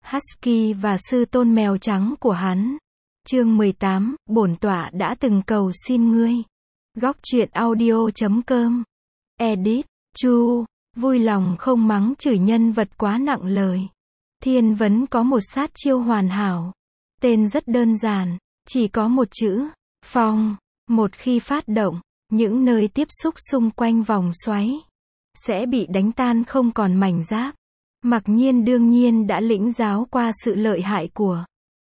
Husky và sư tôn mèo trắng của hắn. Chương 18, bổn tọa đã từng cầu xin ngươi. Góc truyện audio.com. Edit, Chu, vui lòng không mắng chửi nhân vật quá nặng lời. Thiên vấn có một sát chiêu hoàn hảo. Tên rất đơn giản, chỉ có một chữ, phong. Một khi phát động, những nơi tiếp xúc xung quanh vòng xoáy sẽ bị đánh tan không còn mảnh giáp. Mặc Nhiên đương nhiên đã lĩnh giáo qua sự lợi hại của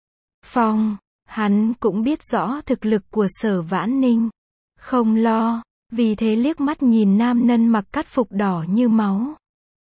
phong. Hắn cũng biết rõ thực lực của Sở Vãn Ninh. Không lo, vì thế liếc mắt nhìn nam nhân mặc cắt phục đỏ như máu.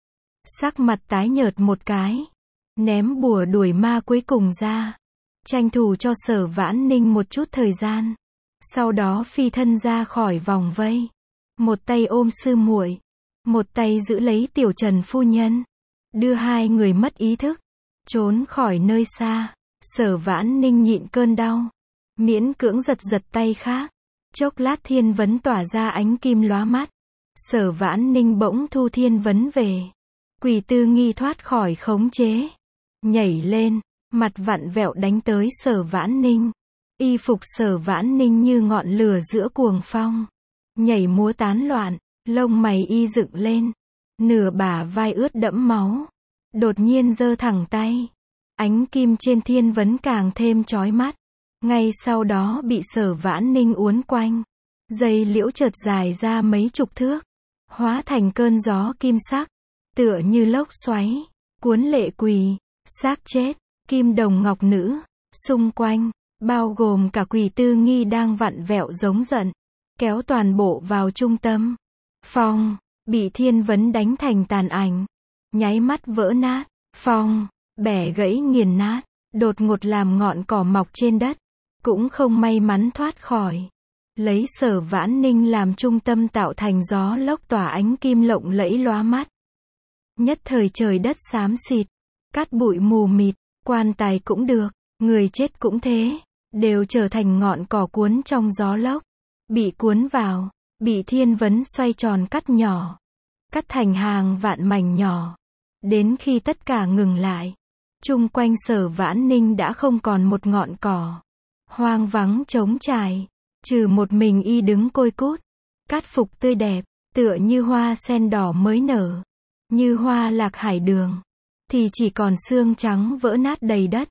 Sắc mặt tái nhợt một cái. Ném bùa đuổi ma cuối cùng ra. Tranh thủ cho Sở Vãn Ninh một chút thời gian. Sau đó phi thân ra khỏi vòng vây. Một tay ôm sư muội, một tay giữ lấy tiểu Trần phu nhân. Đưa hai người mất ý thức. Trốn khỏi nơi xa. Sở Vãn Ninh nhịn cơn đau. Miễn cưỡng giật giật tay khác. Chốc lát thiên vấn tỏa ra ánh kim lóa mắt. Sở Vãn Ninh bỗng thu thiên vấn về. Quỷ Tư Nghi thoát khỏi khống chế. Nhảy lên, mặt vặn vẹo đánh tới Sở Vãn Ninh. Y phục Sở Vãn Ninh như ngọn lửa giữa cuồng phong. Nhảy múa tán loạn, lông mày y dựng lên. Nửa bả vai ướt đẫm máu. Đột nhiên giơ thẳng tay. Ánh kim trên thiên vấn càng thêm chói mắt. Ngay sau đó bị Sở Vãn Ninh uốn quanh. Dây liễu chợt dài ra mấy chục thước. Hóa thành cơn gió kim sắc. Tựa như lốc xoáy. Cuốn lệ quỳ, xác chết, kim đồng ngọc nữ. Xung quanh, bao gồm cả Quỷ Tư Nghi đang vặn vẹo giống giận. Kéo toàn bộ vào trung tâm. Phong, bị thiên vấn đánh thành tàn ảnh. Nháy mắt vỡ nát. Phong, bẻ gãy nghiền nát. Đột ngột làm ngọn cỏ mọc trên đất. Cũng không may mắn thoát khỏi. Lấy Sở Vãn Ninh làm trung tâm tạo thành gió lốc tỏa ánh kim lộng lẫy lóa mắt. Nhất thời trời đất xám xịt. Cát bụi mù mịt. Quan tài cũng được. Người chết cũng thế. Đều trở thành ngọn cỏ cuốn trong gió lốc. Bị cuốn vào. Bị thiên vấn xoay tròn cắt nhỏ. Cắt thành hàng vạn mảnh nhỏ. Đến khi tất cả ngừng lại. Chung quanh Sở Vãn Ninh đã không còn một ngọn cỏ. Hoang vắng trống trải. Trừ một mình y đứng côi cút. Cát phục tươi đẹp. Tựa như hoa sen đỏ mới nở. Như hoa lạc hải đường. Thì chỉ còn xương trắng vỡ nát đầy đất.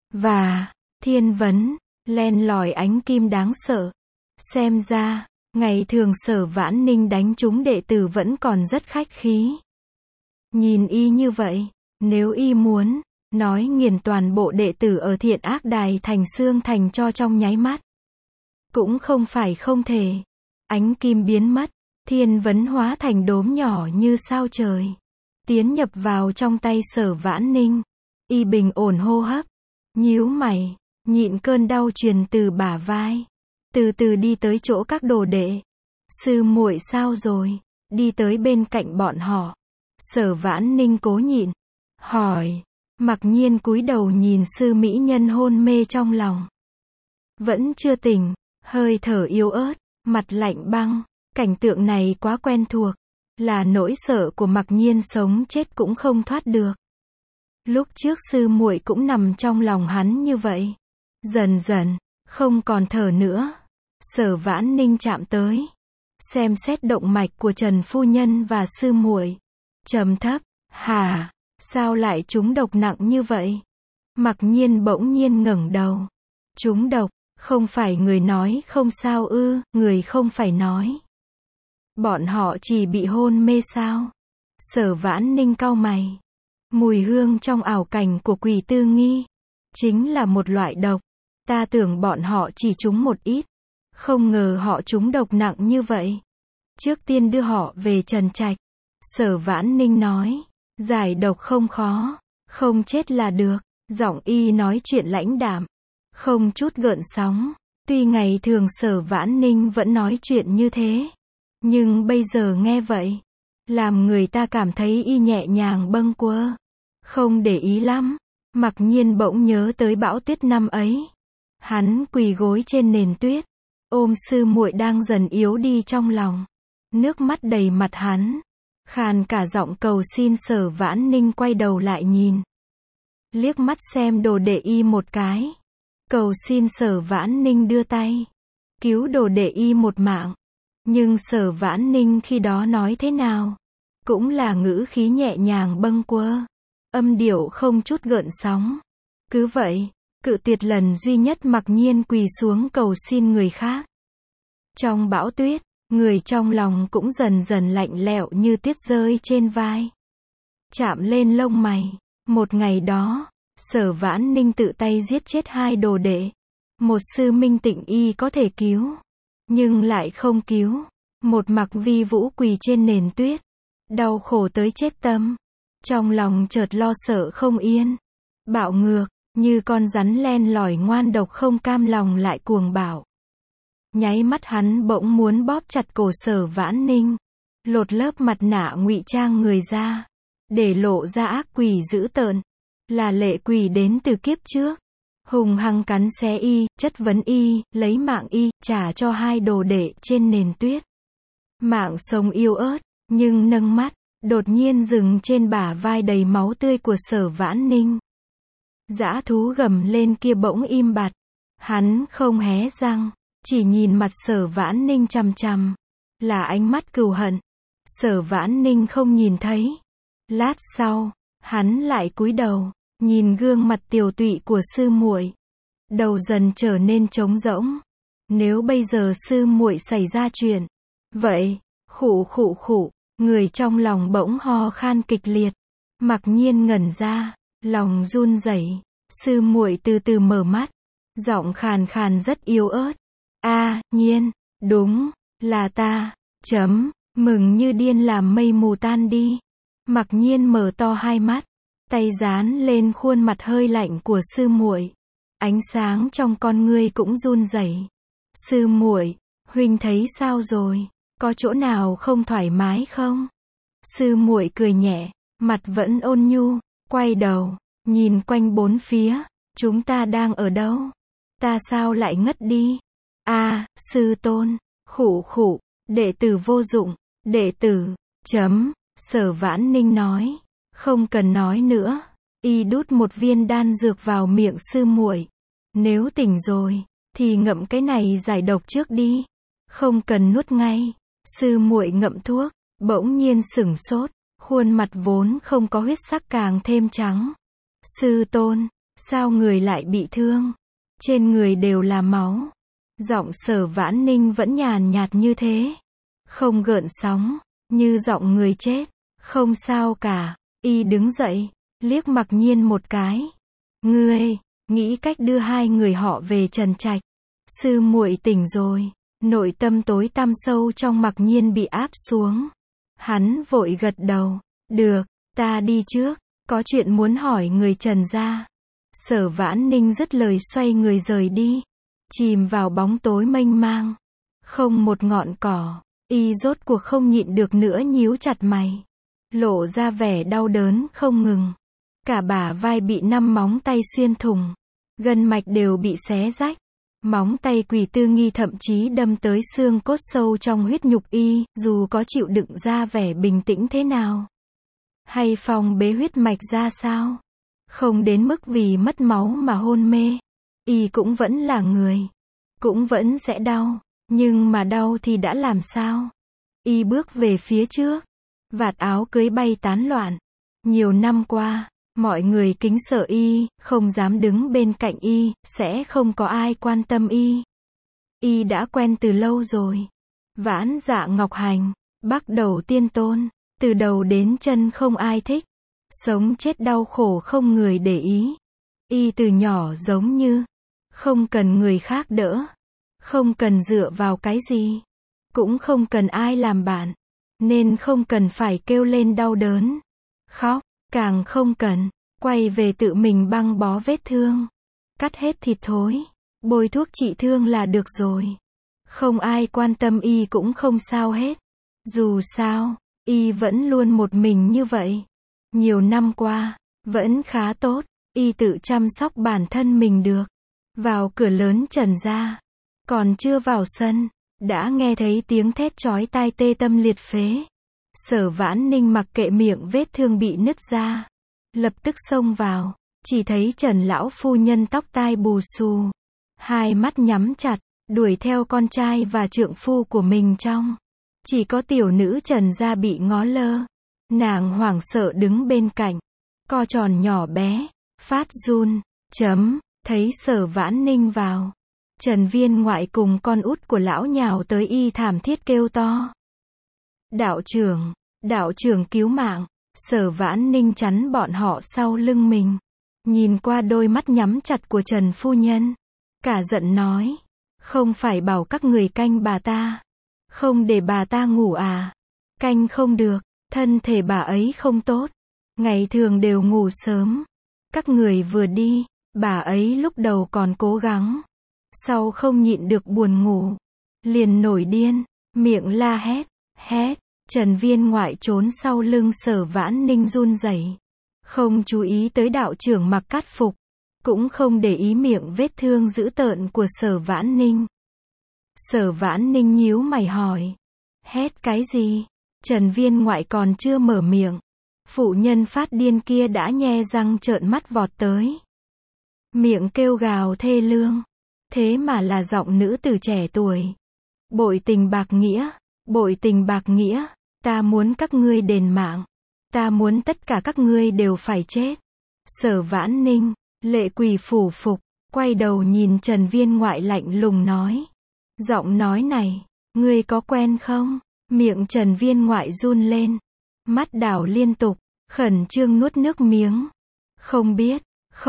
Và, thiên vấn, len lỏi ánh kim đáng sợ. Xem ra, ngày thường Sở Vãn Ninh đánh trúng đệ tử vẫn còn rất khách khí. Nhìn y như vậy, nếu y muốn, nói nghiền toàn bộ đệ tử ở Thiện Ác Đài thành xương thành cho trong nháy mắt. Cũng không phải không thể. Ánh kim biến mất, thiên vấn hóa thành đốm nhỏ như sao trời. Tiến nhập vào trong tay Sở Vãn Ninh. Y bình ổn hô hấp. Nhíu mày, nhịn cơn đau truyền từ bả vai. Từ từ đi tới chỗ các đồ đệ. Sư muội sao rồi? Đi tới bên cạnh bọn họ. Sở Vãn Ninh cố nhịn. Hỏi. Mặc Nhiên cúi đầu nhìn sư mỹ nhân hôn mê trong lòng. Vẫn chưa tỉnh. Hơi thở yếu ớt. Mặt lạnh băng. Cảnh tượng này quá quen thuộc. Là nỗi sợ của Mặc Nhiên sống chết cũng không thoát được. Lúc trước sư muội cũng nằm trong lòng hắn như vậy. Dần dần, không còn thở nữa. Sở Vãn Ninh chạm tới. Xem xét động mạch của Trần phu nhân và sư muội. Trầm thấp, hả, sao lại trúng độc nặng như vậy? Mặc Nhiên bỗng nhiên ngẩng đầu. Trúng độc, không phải người nói không sao ư, người không phải nói. Bọn họ chỉ bị hôn mê sao? Sở Vãn Ninh cau mày. Mùi hương trong ảo cảnh của Quỷ Tư Nghi. Chính là một loại độc. Ta tưởng bọn họ chỉ trúng một ít. Không ngờ họ trúng độc nặng như vậy. Trước tiên đưa họ về Trần Trạch. Sở Vãn Ninh nói. Giải độc không khó. Không chết là được. Giọng y nói chuyện lãnh đạm. Không chút gợn sóng. Tuy ngày thường Sở Vãn Ninh vẫn nói chuyện như thế. Nhưng bây giờ nghe vậy. Làm người ta cảm thấy y nhẹ nhàng bâng quơ. Không để ý lắm. Mặc Nhiên bỗng nhớ tới bão tuyết năm ấy. Hắn quỳ gối trên nền tuyết. Ôm sư muội đang dần yếu đi trong lòng. Nước mắt đầy mặt hắn. Khàn cả giọng cầu xin Sở Vãn Ninh quay đầu lại nhìn. liếc mắt xem đồ đệ y một cái. Cầu xin Sở Vãn Ninh đưa tay, cứu đồ đệ y một mạng. Nhưng Sở Vãn Ninh khi đó nói thế nào? Cũng là ngữ khí nhẹ nhàng bâng quơ, âm điệu không chút gợn sóng. Cứ vậy, cự tuyệt lần duy nhất mặc nhiên quỳ xuống cầu xin người khác. Trong bão tuyết, người trong lòng cũng dần dần lạnh lẽo như tuyết rơi trên vai, chạm lên lông mày. Một ngày đó, Sở Vãn Ninh tự tay giết chết 2 đồ đệ. Một sư Minh Tịnh y có thể cứu, nhưng lại không cứu. Một Mặc Vi Vũ quỳ trên nền tuyết, đau khổ tới chết tâm. Trong lòng chợt lo sợ không yên, bạo ngược, như con rắn len lỏi ngoan độc không cam lòng lại cuồng bạo. Nháy mắt hắn bỗng muốn bóp chặt cổ Sở Vãn Ninh, lột lớp mặt nạ ngụy trang người ra, để lộ ra ác quỷ dữ tợn, là lệ quỷ đến từ kiếp trước. Hùng hăng cắn xé y, chất vấn y, lấy mạng y, trả cho 2 đồ đệ trên nền tuyết. Mạng sống yếu ớt, nhưng nâng mắt, đột nhiên dừng trên bả vai đầy máu tươi của Sở Vãn Ninh. Dã thú gầm lên kia bỗng im bặt. Hắn không hé răng, chỉ nhìn mặt Sở Vãn Ninh chằm chằm, là ánh mắt cừu hận. Sở Vãn Ninh không nhìn thấy. Lát sau, hắn lại cúi đầu, nhìn gương mặt tiều tụy của sư muội, đầu dần trở nên trống rỗng. Nếu bây giờ sư muội xảy ra chuyện, vậy, khụ khụ khụ, người trong lòng bỗng ho khan kịch liệt. Mặc nhiên ngẩn ra, lòng run rẩy. Sư muội từ từ mở mắt, giọng khàn khàn rất yếu ớt. A, Nhiên, đúng, là ta, mừng như điên làm mây mù tan đi. Mặc nhiên mở to hai mắt, tay dán lên khuôn mặt hơi lạnh của sư muội. Ánh sáng trong con ngươi cũng run rẩy. Sư muội, huynh thấy sao rồi? Có chỗ nào không thoải mái không? Sư muội cười nhẹ, mặt vẫn ôn nhu, quay đầu, nhìn quanh bốn phía. Chúng ta đang ở đâu? Ta sao lại ngất đi? A, sư tôn, khụ khụ, đệ tử vô dụng, đệ tử, Sở Vãn Ninh nói, không cần nói nữa. Y đút một viên đan dược vào miệng sư muội. Nếu tỉnh rồi, thì ngậm cái này giải độc trước đi. Không cần nuốt ngay. Sư muội ngậm thuốc, bỗng nhiên sửng sốt, khuôn mặt vốn không có huyết sắc càng thêm trắng. Sư tôn, sao người lại bị thương? Trên người đều là máu. Giọng Sở Vãn Ninh vẫn nhàn nhạt như thế, không gợn sóng, như giọng người chết. Không sao cả. Y đứng dậy, liếc Mặc Nhiên một cái. Ngươi, nghĩ cách đưa 2 người họ về Trần Trạch. Sư muội tỉnh rồi. Nội tâm tối tăm sâu trong Mặc Nhiên bị áp xuống. Hắn vội gật đầu. Được, ta đi trước, có chuyện muốn hỏi người Trần gia. Sở Vãn Ninh dứt lời xoay người rời đi, chìm vào bóng tối mênh mang, không một ngọn cỏ. Y rốt cuộc không nhịn được nữa nhíu chặt mày, lộ ra vẻ đau đớn không ngừng. Cả bả vai bị 5 móng tay xuyên thủng, gân mạch đều bị xé rách. Móng tay Quỷ Tư Nghi thậm chí đâm tới xương cốt sâu trong huyết nhục y, dù có chịu đựng ra vẻ bình tĩnh thế nào, hay phòng bế huyết mạch ra sao, không đến mức vì mất máu mà hôn mê. Y cũng vẫn là người, cũng vẫn sẽ đau, nhưng mà đau thì đã làm sao? Y bước về phía trước, vạt áo cưới bay tán loạn. Nhiều năm qua, mọi người kính sợ y, không dám đứng bên cạnh y, sẽ không có ai quan tâm y. Y đã quen từ lâu rồi. Vãn Dạ Ngọc Hành, Bắc Đầu Tiên Tôn, từ đầu đến chân không ai thích. Sống chết đau khổ không người để ý. Y từ nhỏ giống như không cần người khác đỡ, không cần dựa vào cái gì, cũng không cần ai làm bạn, nên không cần phải kêu lên đau đớn, khóc, càng không cần quay về tự mình băng bó vết thương, cắt hết thịt thối, bôi thuốc trị thương là được rồi. Không ai quan tâm y cũng không sao hết. Dù sao, y vẫn luôn một mình như vậy. Nhiều năm qua, vẫn khá tốt, y tự chăm sóc bản thân mình được. Vào cửa lớn Trần gia, còn chưa vào sân, đã nghe thấy tiếng thét chói tai tê tâm liệt phế. Sở Vãn Ninh mặc kệ miệng vết thương bị nứt ra, lập tức xông vào, Chỉ thấy Trần lão phu nhân tóc tai bù xù, hai mắt nhắm chặt, đuổi theo con trai và trượng phu của mình trong. Chỉ có tiểu nữ Trần gia bị ngó lơ. Nàng hoảng sợ đứng bên cạnh, co tròn nhỏ bé, phát run. Thấy Sở Vãn Ninh vào, Trần Viên Ngoại cùng con út của lão nhào tới y thảm thiết kêu to. Đạo trưởng cứu mạng. Sở Vãn Ninh chắn bọn họ sau lưng mình, nhìn qua đôi mắt nhắm chặt của Trần phu nhân, cả giận nói, không phải bảo các người canh bà ta, không để bà ta ngủ à? Canh không được, thân thể bà ấy không tốt, ngày thường đều ngủ sớm. Các người vừa đi, bà ấy lúc đầu còn cố gắng, sau không nhịn được buồn ngủ, liền nổi điên, miệng la hét. Trần Viên Ngoại trốn sau lưng Sở Vãn Ninh run rẩy, không chú ý tới đạo trưởng mặc cát phục, cũng không để ý miệng vết thương dữ tợn của Sở Vãn Ninh. Sở Vãn Ninh nhíu mày hỏi, hét cái gì? Trần Viên Ngoại còn chưa mở miệng, phụ nhân phát điên kia đã nhe răng trợn mắt vọt tới, miệng kêu gào thê lương, thế mà là giọng nữ tử trẻ tuổi. Bội tình bạc nghĩa, ta muốn các ngươi đền mạng, ta muốn tất cả các ngươi đều phải chết. Sở Vãn Ninh, lệ quỳ phủ phục, quay đầu nhìn Trần Viên Ngoại lạnh lùng nói. Giọng nói này, ngươi có quen không? Miệng Trần Viên Ngoại run lên, mắt đảo liên tục, khẩn trương nuốt nước miếng. Không biết,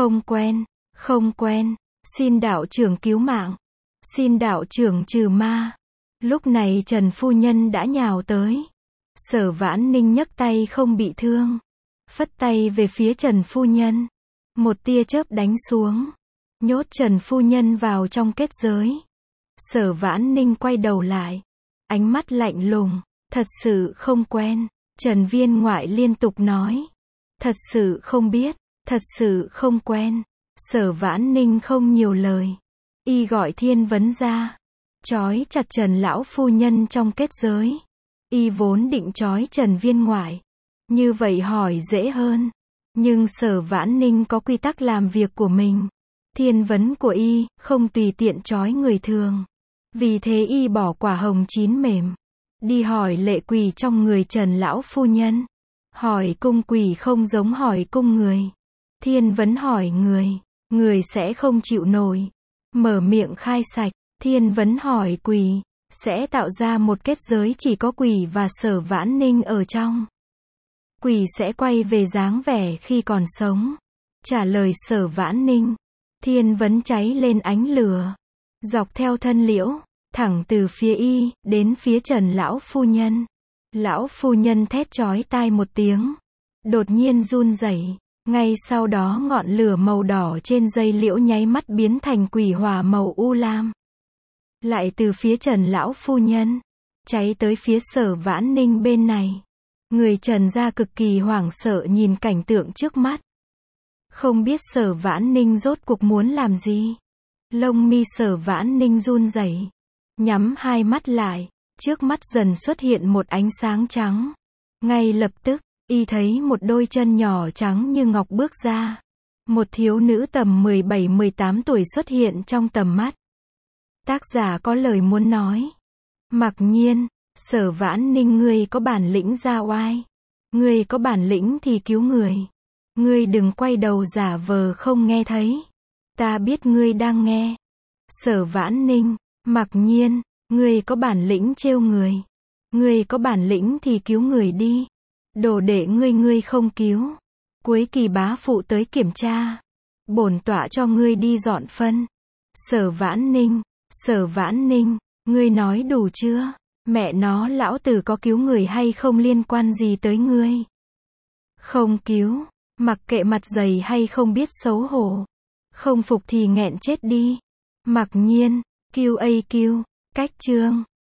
không quen, xin đạo trưởng cứu mạng, xin đạo trưởng trừ ma. Lúc này Trần phu nhân đã nhào tới. Sở Vãn Ninh nhấc tay không bị thương, phất tay về phía Trần phu nhân. Một tia chớp đánh xuống, nhốt Trần phu nhân vào trong kết giới. Sở Vãn Ninh quay đầu lại, ánh mắt lạnh lùng, thật sự không quen. Trần Viên Ngoại liên tục nói, thật sự không biết, thật sự không quen. Sở Vãn Ninh không nhiều lời, y gọi Thiên Vấn ra, trói chặt Trần lão phu nhân trong kết giới. Y vốn định trói Trần Viên Ngoại, như vậy hỏi dễ hơn, nhưng Sở Vãn Ninh có quy tắc làm việc của mình. Thiên vấn của y không tùy tiện trói người thường, vì thế y bỏ quả hồng chín mềm, đi hỏi lệ quỷ trong người Trần lão phu nhân. Hỏi cung quỷ không giống hỏi cung người. Thiên vấn hỏi người sẽ không chịu nổi, mở miệng khai sạch. Thiên vấn hỏi quỷ, sẽ tạo ra một kết giới chỉ có quỷ và Sở Vãn Ninh ở trong. Quỷ sẽ quay về dáng vẻ khi còn sống. Trả lời Sở Vãn Ninh, thiên vấn cháy lên ánh lửa, dọc theo thân liễu, thẳng từ phía y, đến phía Trần lão phu nhân. Lão phu nhân thét chói tai một tiếng, đột nhiên run rẩy. Ngay sau đó ngọn lửa màu đỏ trên dây liễu nháy mắt biến thành quỷ hỏa màu u lam. Lại từ phía Trần lão phu nhân, cháy tới phía Sở Vãn Ninh bên này. Người Trần gia cực kỳ hoảng sợ nhìn cảnh tượng trước mắt. Không biết Sở Vãn Ninh rốt cuộc muốn làm gì. Lông mi Sở Vãn Ninh run rẩy, nhắm hai mắt lại, trước mắt dần xuất hiện một ánh sáng trắng. Ngay lập tức, y thấy một đôi chân nhỏ trắng như ngọc bước ra. Một thiếu nữ tầm 17-18 tuổi xuất hiện trong tầm mắt. Tác giả có lời muốn nói. Mặc nhiên, Sở Vãn Ninh, ngươi có bản lĩnh ra oai. Ngươi có bản lĩnh thì cứu người. Ngươi đừng quay đầu giả vờ không nghe thấy. Ta biết ngươi đang nghe. Sở Vãn Ninh, Mặc nhiên, ngươi có bản lĩnh trêu người. Ngươi có bản lĩnh thì cứu người đi. Đồ đệ ngươi không cứu. Cuối kỳ bá phụ tới kiểm tra. Bổn tọa cho ngươi đi dọn phân. Sở Vãn Ninh, ngươi nói đủ chưa? Mẹ nó, lão tử có cứu người hay không liên quan gì tới ngươi. Không cứu, mặc kệ mặt dày hay không biết xấu hổ. Không phục thì nghẹn chết đi. Mặc nhiên, QAQ, cách chương.